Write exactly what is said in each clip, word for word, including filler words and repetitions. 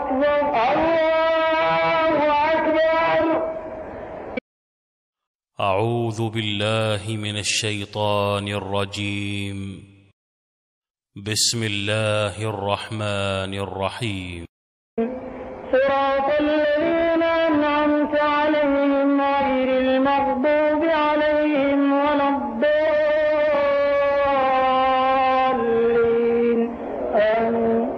أكبر الله أكبر. أعوذ بالله من الشيطان الرجيم. بسم الله الرحمن الرحيم. صراط الذين أنعمت عليهم غير المغضوب عليهم ولا الضالين آمين.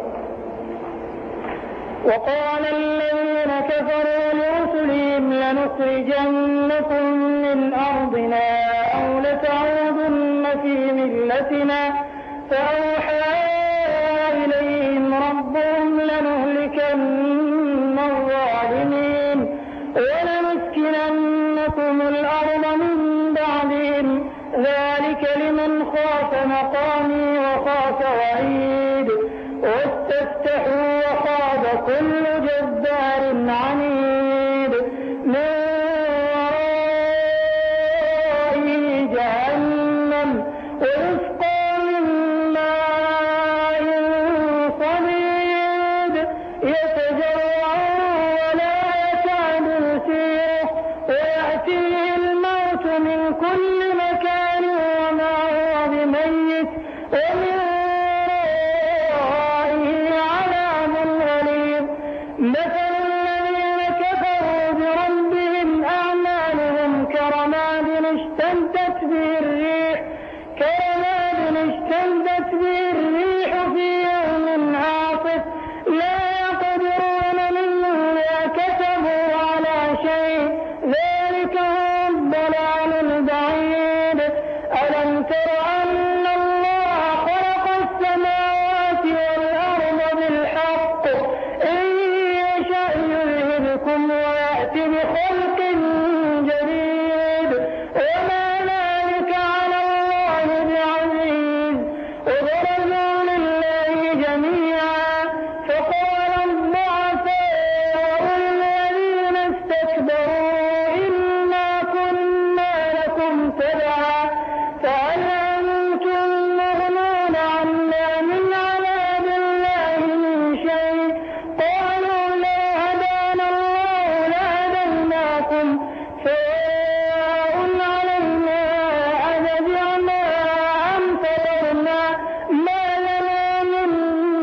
وقال الذين كفروا لرسلهم لنخرجنكم من أرضنا أو لتعودن في ملتنا فأوحى إليهم ربهم لنهلكن الظالمين ولنسكننكم الأرض من بعدهم ذلك لمن خاف مقامي وخاف وعيد واستفتحوا وخاب كل جبار عنيد من ورائه جهنم ويسقى من ماء صديد يتجرعه ولا يكاد يسيغه ويأتيه الموت من كل مكان وما هو بميت ومن ورائه عذاب غليظ. مثل الذين كفروا بربهم أعمالهم كرماد اشتدت به الريح كرماد اشتدت به الريح في يوم عاصف لا يقدرون مما كسبوا على شيء ذلك هو الضلال البعيد. ألم تر أن الله خلق السماوات والأرض بالحق إن يشأ يذهبكم ويأتي بخلق جديد وما ذلك على الله بعزيز. وبرزوا لله جميعا فقال الضعفاء الذين استكبروا إنا كنا لكم تبعا فهل أنتم مغنون عنا من عذاب الله من شيء قالوا لو هدانا الله لهديناكم سواء علينا أجزعنا أم صبرنا ما لنا من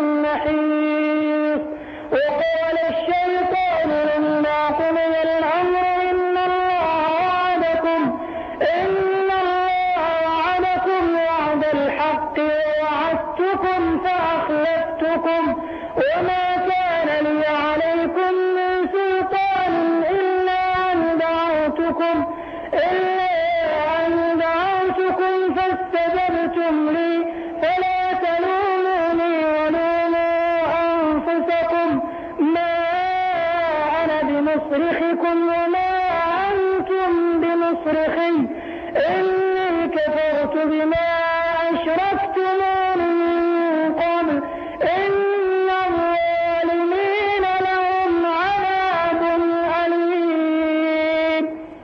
محيص. وقال الشيطان لما قضي الأمر إن الله وعدكم إن الله وعدكم وعد الحق ووعدتكم فأخلفتكم وما كان لي عليكم من سلطان إلا أن دعوتكم إلا أن دعوتكم فاستجبتم لي فلا تلوموني ولوموا أنفسكم ما أنا بمصرخكم وما أنتم بمصرخي إني كفرت بما أشركتمون من قبل إن الظالمين لهم عذاب أليم.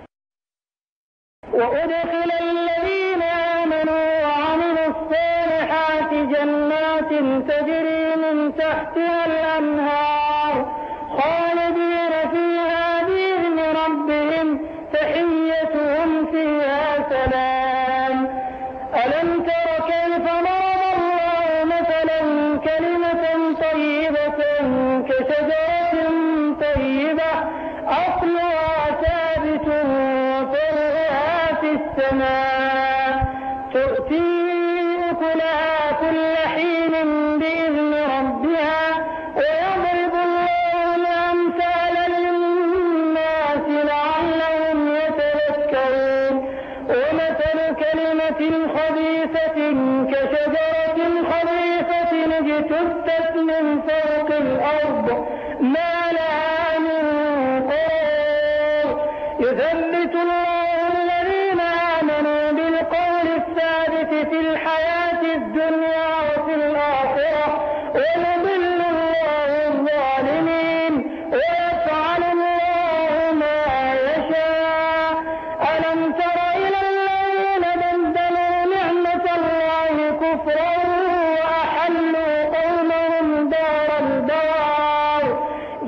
وأدخل الذين آمنوا وعملوا الصالحات جنات تجري من تحتها الأنهار خالدين فيها بإذن ربهم تحيتهم فيها سلام. ألم تر كيف ضرب الله مثلا كلمة طيبة كشجرة طيبة أصلها ثابت وفرعها في السماء تؤتي أكلها كل حين بإذن ربها ويضرب الله الأمثال للناس لعلهم يتذكرون. ومثل كلمة خبيثة كشجرة خبيثة اجتثت من فوق الأرض ما لها من قرار يثبت الله الذين آمنوا بالقول الثابت في الحياة الدنيا وفي الآخرة ويضل الله الظالمين ويفعل الله ما يشاء. ألم تر إلى الذين بدلوا نعمة الله كفرا وأحلوا قومهم دار البوار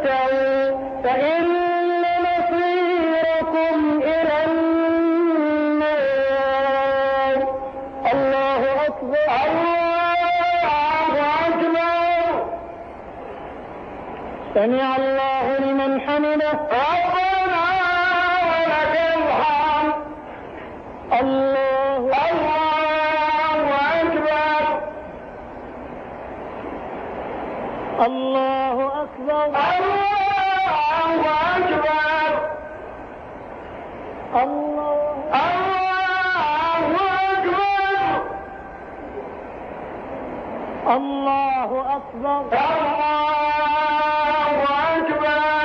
فاركعوا فإن مصيركم إلى النار. الله أكبر. الله أكبر. سمع الله لمن حمده. ربنا ولك الحمد. الله الله أكبر. الله أكبر. الله أكبر. الله الله أكبر. الله أكبر. الله أكبر.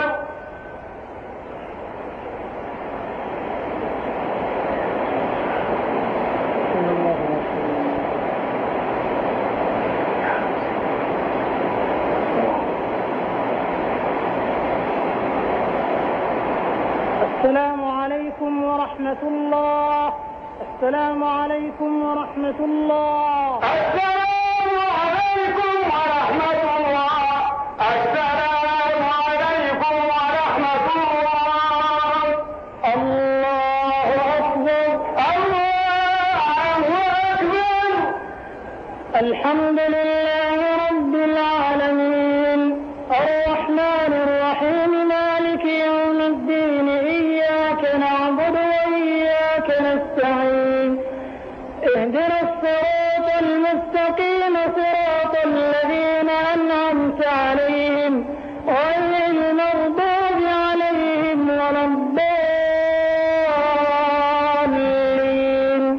السلام عليكم ورحمة الله. السلام عليكم ورحمة الله. السلام عليكم ورحمة الله. السلام عليكم ورحمة الله. الله أكبر. الله أكبر. الحمد لله رب العالمين الرحمن الرحيم مالك يوم الدين إياك نعبد وإياك نستعين اهدنا الصراط المستقيم صراط الذين أنعمت عليهم غير المغضوب عليهم ولا الضالين.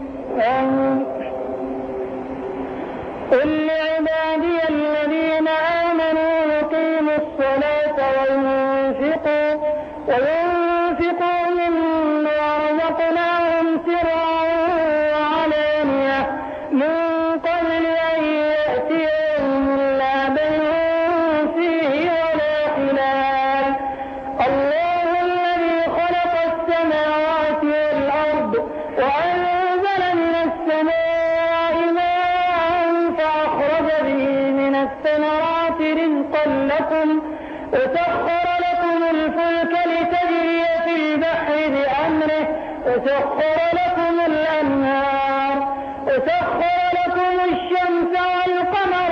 قل لعبادي الذين آمنوا يقيموا الصلاة وينفقوا وينفقوا مما رزقناهم سرا وعلانية من قبل أن يأتي يوم لا بيع فيه ولا خلال. الله الذي خلق السماوات والأرض وأنزل من السماء ماء فأخرج به من الثمرات رزقا لكم وسخر لكم الفلك لتجري في البحر بأمره وسخر لكم الأنهار وسخر لكم الشمس والقمر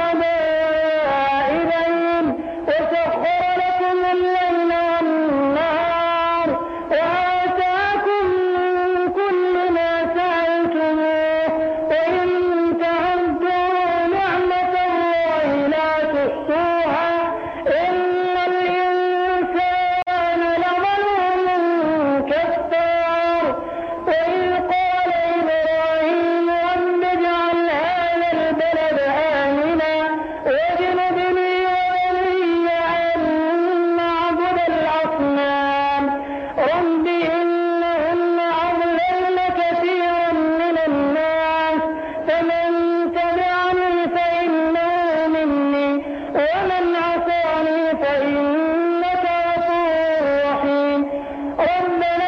دائبين وسخر لكم الليل والنهار وآتاكم من كل ما سألتموه وإن تعدوا نعمة الله لا تحصوها إن الإنسان لظلوم كفار. وإذ قال إبراهيم رب اجعل هذا البلد آمنا واجنبني وبني أن نعبد الأصنام. رب إنهن أضللن كثيرا من الناس فمن تبعني فإنه مني ومن عصاني فإنك غفور رحيم. ربنا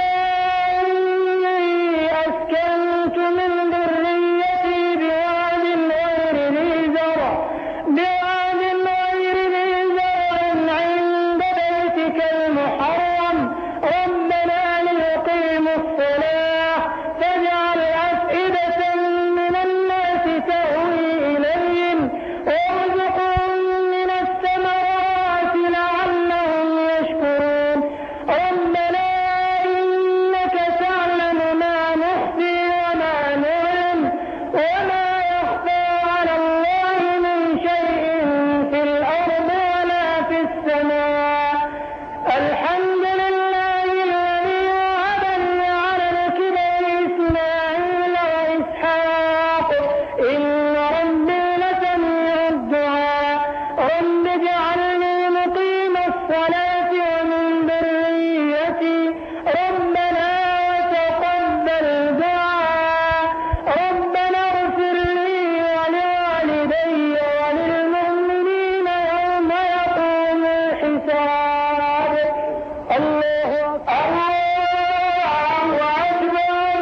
إني أسكنت من ذريتي بواد غير ذي زرع بواد غير ذي زرع عند بيتك المحرم ربنا ليقيموا الصلاة فاجعل أفئدة من الناس تهوي إليهم وارزقهم من الثمرات لعلهم يشكرون. ربنا إنك تعلم ما نخفي وما نعلم وما يخفى على الله من شيء في الأرض ولا في السماء. الحمد لله الذي وهب لي على الكبر إسماعيل وإسحاق إن ربي لسميع الدعاء. رب اجعلني مقيم الصلاة ومن ذريتي ربنا وتقبل دعاء. ربنا اغفر لي ولوالدي وللمؤمنين يوم يقوم الحساب. الله أكبر. الله أكبر.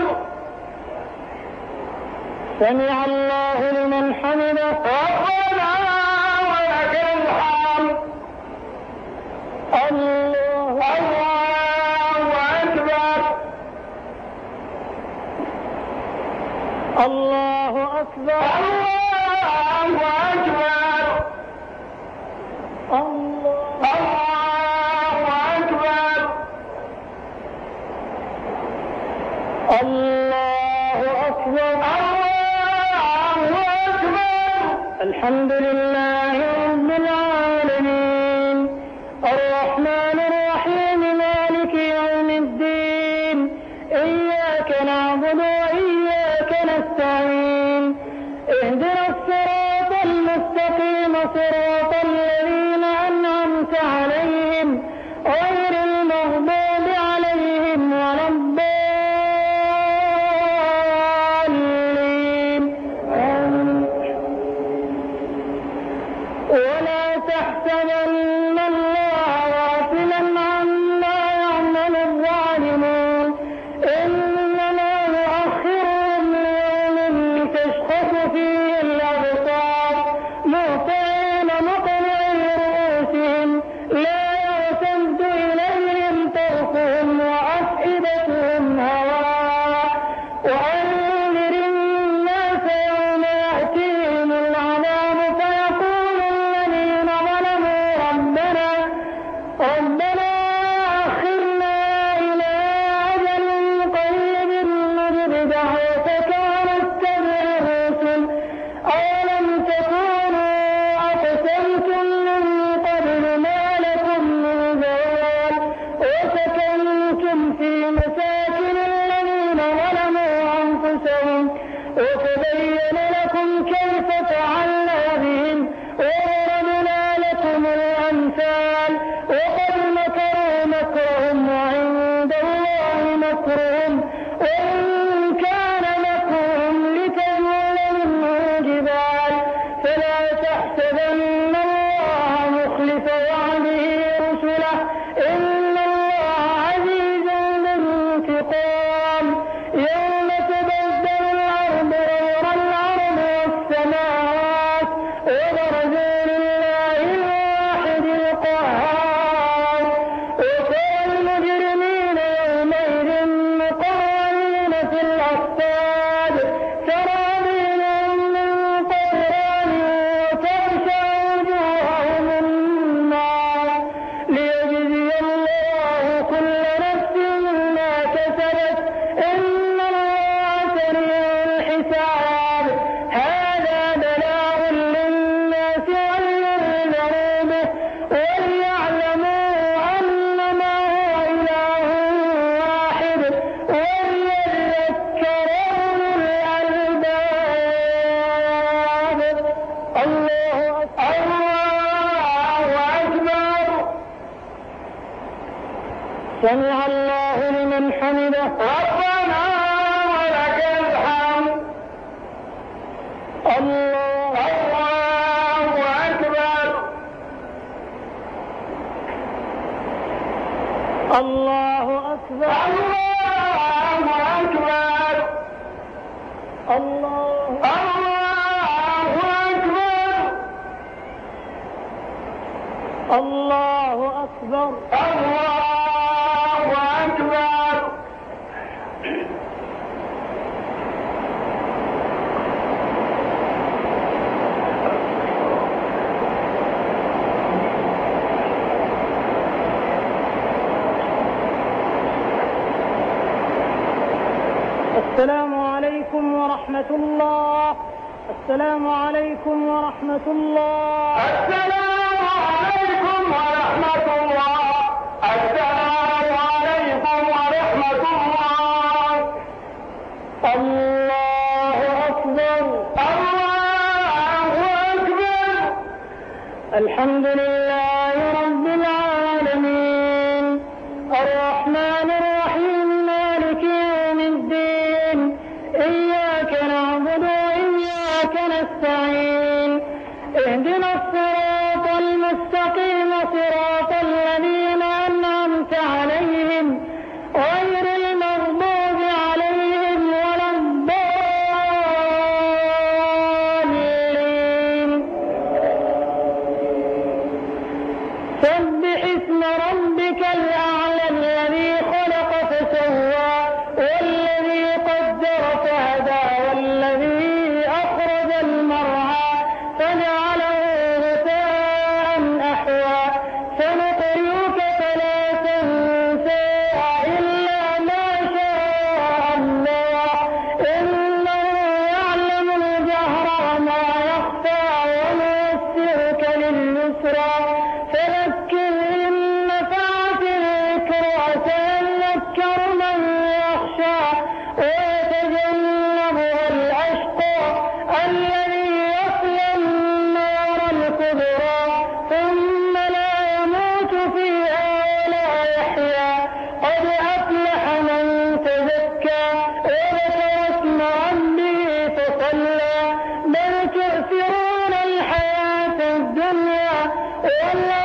سمع الله لمن حمده. ربنا ولك الحمد. الله أكبر الله أكبر الله أكبر الله أكبر الله أكبر الحمد لله رب العالمين الرحمن الرحيم مالك يوم الدين إياك نعبد وإياك نستعين اهدنا الصراط المستقيم صراط الذين أنعمت عليهم غير المغضوب عليهم ولا الضالين ولا تحسبن الله غافلا عما يعمل الظالمون إنما يؤخرهم ليوم تشخص فيه الأبصار مهطعين مقنعي رؤوسهم لا يرتد إليهم طرفهم وأفئدتهم هواء وأنذر الناس يوم يأتيهم العذاب فيقول الذين ظلموا ربنا ربنا أخرنا إلى أجل قريب نجب دعوتك ونتبع الرسل أولم تكونوا أقسمتم من قبل ما لكم من زوال وسكنتم في مساكن الذين ظلموا أنفسهم وتبين لكم كيف فعلنا بهم وضربنا لكم الأمثال وقد مكروا مكرهم وعند الله مكرهم وإن كان مكرهم لتزول منه الجبال فلا تحسبن الله مخلف وعده رسله إن الله عزيز ذو انتقام يوم تبدل الأرض غير الأرض والسماوات وبرزوا لله الواحد القهار وترى المجرمين يومئذ مقرنين في الأصفاد سرابيلهم من قطران وتغشى وجوههم النار ليجزي الله كل نفس ما كسبت إن الله سريع الحساب هذا بلاغ للناس ولينذروا به وليعلموا أنما هو إله واحد وليذكر أولو الألباب الله أكبر سمع الله لمن حمده ربنا ولك الحمد الله أكبر الله أكبر الله أكبر الله أكبر الله أكبر السلام عليكم ورحمة الله السلام عليكم ورحمة الله السلام عليكم ورحمة الله السلام عليكم ورحمة الله الله أكبر الله أكبر الحمد لله رب العالمين الرحمن الرحيم مالك يوم الدين إياك نعبد وإياك نستعين اهدنا الصراط المستقيم صراط الذين أنعمت عليهم غير المغضوب عليهم ولا الضالين سبح اسم ربك الأعلى الذي خلق فسوى والذي قدر فهدى والذي أخرج تؤثرون الحياة الدنيا والله